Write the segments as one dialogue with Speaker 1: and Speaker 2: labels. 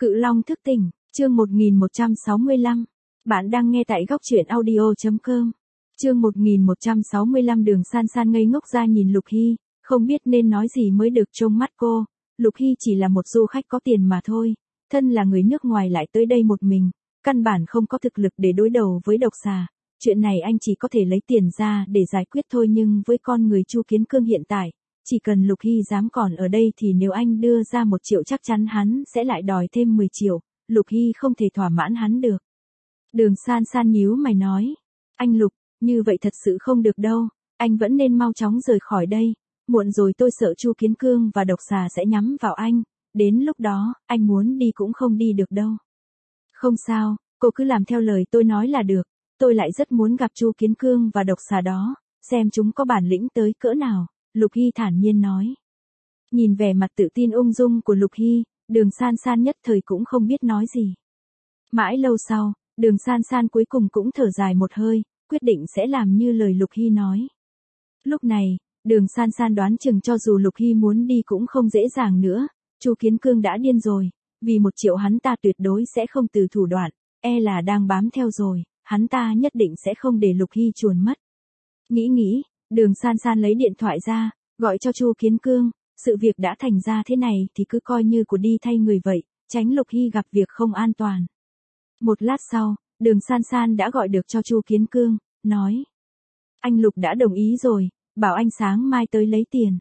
Speaker 1: Cự Long thức tỉnh, chương 1165. Bạn đang nghe tại góc truyện audio.com. Chương 1165 Đường San San ngây ngốc ra nhìn Lục Hy, không biết nên nói gì mới được trong mắt cô. Lục Hy chỉ là một du khách có tiền mà thôi, thân là người nước ngoài lại tới đây một mình, căn bản không có thực lực để đối đầu với độc xà. Chuyện này anh chỉ có thể lấy tiền ra để giải quyết thôi, nhưng với con người Chu Kiến Cương hiện tại, chỉ cần Lục Hy dám còn ở đây thì nếu anh đưa ra 1 triệu chắc chắn hắn sẽ lại đòi thêm 10 triệu, Lục Hy không thể thỏa mãn hắn được. Đường San San nhíu mày nói, anh Lục, như vậy thật sự không được đâu, anh vẫn nên mau chóng rời khỏi đây, muộn rồi tôi sợ Chu Kiến Cương và độc xà sẽ nhắm vào anh, đến lúc đó, anh muốn đi cũng không đi được đâu. Không sao, cô cứ làm theo lời tôi nói là được, tôi lại rất muốn gặp Chu Kiến Cương và độc xà đó, xem chúng có bản lĩnh tới cỡ nào, Lục Hy thản nhiên nói. Nhìn vẻ mặt tự tin ung dung của Lục Hy, Đường San San nhất thời cũng không biết nói gì. Mãi lâu sau, Đường San San cuối cùng cũng thở dài một hơi, quyết định sẽ làm như lời Lục Hy nói. Lúc này, Đường San San đoán chừng cho dù Lục Hy muốn đi cũng không dễ dàng nữa, Chu Kiến Cương đã điên rồi, vì 1 triệu hắn ta tuyệt đối sẽ không từ thủ đoạn, e là đang bám theo rồi, hắn ta nhất định sẽ không để Lục Hy chuồn mất. Nghĩ, Đường San San lấy điện thoại ra, gọi cho Chu Kiến Cương, sự việc đã thành ra thế này thì cứ coi như của đi thay người vậy, tránh Lục Hy gặp việc không an toàn. Một lát sau, Đường San San đã gọi được cho Chu Kiến Cương, nói. Anh Lục đã đồng ý rồi, bảo anh sáng mai tới lấy tiền.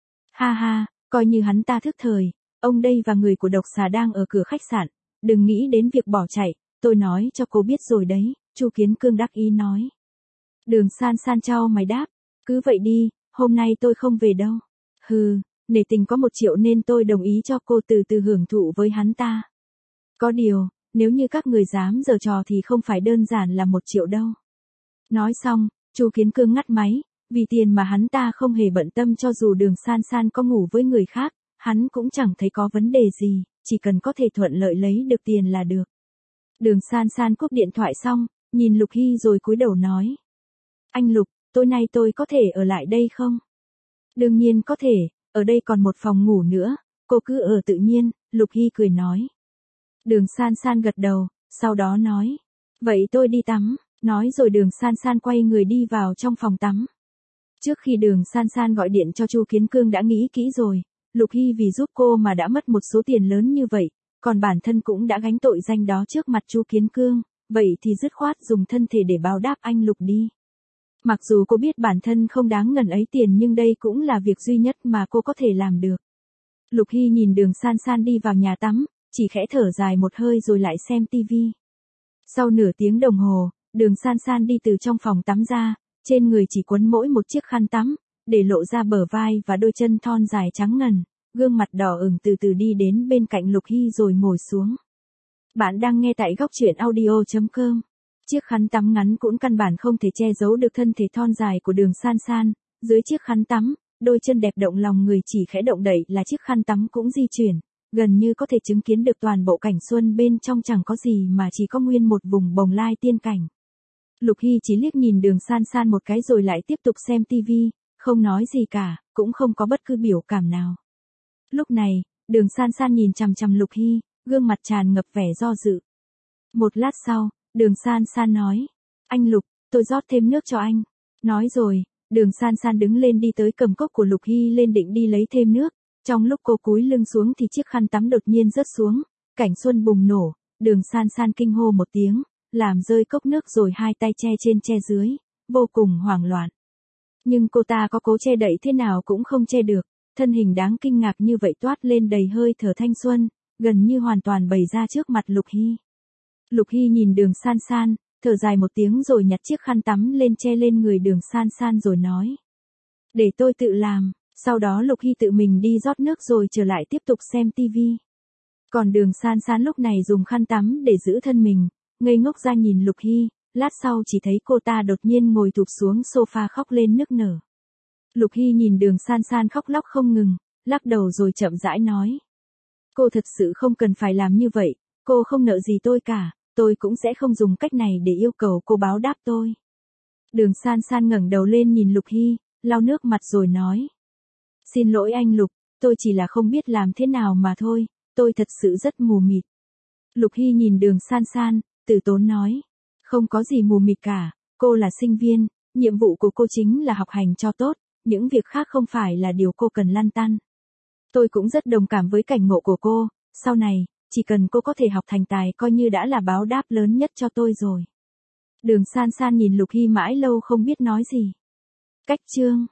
Speaker 1: Ha ha, coi như hắn ta thức thời, ông đây và người của độc xà đang ở cửa khách sạn, đừng nghĩ đến việc bỏ chạy, tôi nói cho cô biết rồi đấy, Chu Kiến Cương đắc ý nói. Đường San San chau mày đáp, cứ vậy đi, hôm nay tôi không về đâu. Hừ, nể tình có 1 triệu nên tôi đồng ý cho cô từ từ hưởng thụ với hắn ta. Có điều, nếu như các người dám giở trò thì không phải đơn giản là 1 triệu đâu. Nói xong, Chu Kiến Cương ngắt máy, vì tiền mà hắn ta không hề bận tâm cho dù Đường San San có ngủ với người khác, hắn cũng chẳng thấy có vấn đề gì, chỉ cần có thể thuận lợi lấy được tiền là được. Đường San San cúp điện thoại xong, nhìn Lục Hy rồi cúi đầu nói. Anh Lục, tối nay tôi có thể ở lại đây không? Đương nhiên có thể, ở đây còn 1 phòng ngủ nữa, cô cứ ở tự nhiên, Lục Hy cười nói. Đường San San gật đầu, sau đó nói. Vậy tôi đi tắm, nói rồi Đường San San quay người đi vào trong phòng tắm. Trước khi Đường San San gọi điện cho Chu Kiến Cương đã nghĩ kỹ rồi, Lục Hy vì giúp cô mà đã mất một số tiền lớn như vậy, còn bản thân cũng đã gánh tội danh đó trước mặt Chu Kiến Cương, vậy thì dứt khoát dùng thân thể để báo đáp anh Lục đi. Mặc dù cô biết bản thân không đáng ngần ấy tiền nhưng đây cũng là việc duy nhất mà cô có thể làm được. Lục Hy nhìn Đường San San đi vào nhà tắm, chỉ khẽ thở dài một hơi rồi lại xem tivi. Sau nửa tiếng đồng hồ, Đường San San đi từ trong phòng tắm ra, trên người chỉ quấn mỗi một chiếc khăn tắm, để lộ ra bờ vai và đôi chân thon dài trắng ngần, gương mặt đỏ ửng từ từ đi đến bên cạnh Lục Hy rồi ngồi xuống. Bạn đang nghe tại góc truyện audio.com. Chiếc khăn tắm ngắn cũng căn bản không thể che giấu được thân thể thon dài của Đường San San, dưới chiếc khăn tắm, đôi chân đẹp động lòng người chỉ khẽ động đậy là chiếc khăn tắm cũng di chuyển, gần như có thể chứng kiến được toàn bộ cảnh xuân bên trong chẳng có gì mà chỉ có nguyên một vùng bồng lai tiên cảnh. Lục Hy chỉ liếc nhìn Đường San San một cái rồi lại tiếp tục xem tivi, không nói gì cả, cũng không có bất cứ biểu cảm nào. Lúc này, Đường San San nhìn chằm chằm Lục Hy, gương mặt tràn ngập vẻ do dự. Một lát sau, Đường San San nói, anh Lục, tôi rót thêm nước cho anh. Nói rồi, Đường San San đứng lên đi tới cầm cốc của Lục Hy lên định đi lấy thêm nước. Trong lúc cô cúi lưng xuống thì chiếc khăn tắm đột nhiên rớt xuống, cảnh xuân bùng nổ, Đường San San kinh hô một tiếng, làm rơi cốc nước rồi hai tay che trên che dưới, vô cùng hoảng loạn. Nhưng cô ta có cố che đậy thế nào cũng không che được, thân hình đáng kinh ngạc như vậy toát lên đầy hơi thở thanh xuân, gần như hoàn toàn bày ra trước mặt Lục Hy. Lục Hy nhìn Đường San San, thở dài một tiếng rồi nhặt chiếc khăn tắm lên che lên người Đường San San rồi nói. Để tôi tự làm, sau đó Lục Hy tự mình đi rót nước rồi trở lại tiếp tục xem tivi. Còn Đường San San lúc này dùng khăn tắm để giữ thân mình, ngây ngốc ra nhìn Lục Hy, lát sau chỉ thấy cô ta đột nhiên ngồi thụp xuống sofa khóc lên nức nở. Lục Hy nhìn Đường San San khóc lóc không ngừng, lắc đầu rồi chậm rãi nói. Cô thật sự không cần phải làm như vậy, cô không nợ gì tôi cả, tôi cũng sẽ không dùng cách này để yêu cầu cô báo đáp tôi. Đường San San ngẩng đầu lên nhìn Lục Hy, lau nước mặt rồi nói. Xin lỗi anh Lục, tôi chỉ là không biết làm thế nào mà thôi, tôi thật sự rất mù mịt. Lục Hy nhìn Đường San San, từ tốn nói. Không có gì mù mịt cả, cô là sinh viên, nhiệm vụ của cô chính là học hành cho tốt, những việc khác không phải là điều cô cần lăn tăn. Tôi cũng rất đồng cảm với cảnh ngộ của cô, sau này, chỉ cần cô có thể học thành tài coi như đã là báo đáp lớn nhất cho tôi rồi. Đường San San nhìn Lục Hy mãi lâu không biết nói gì. Cách chương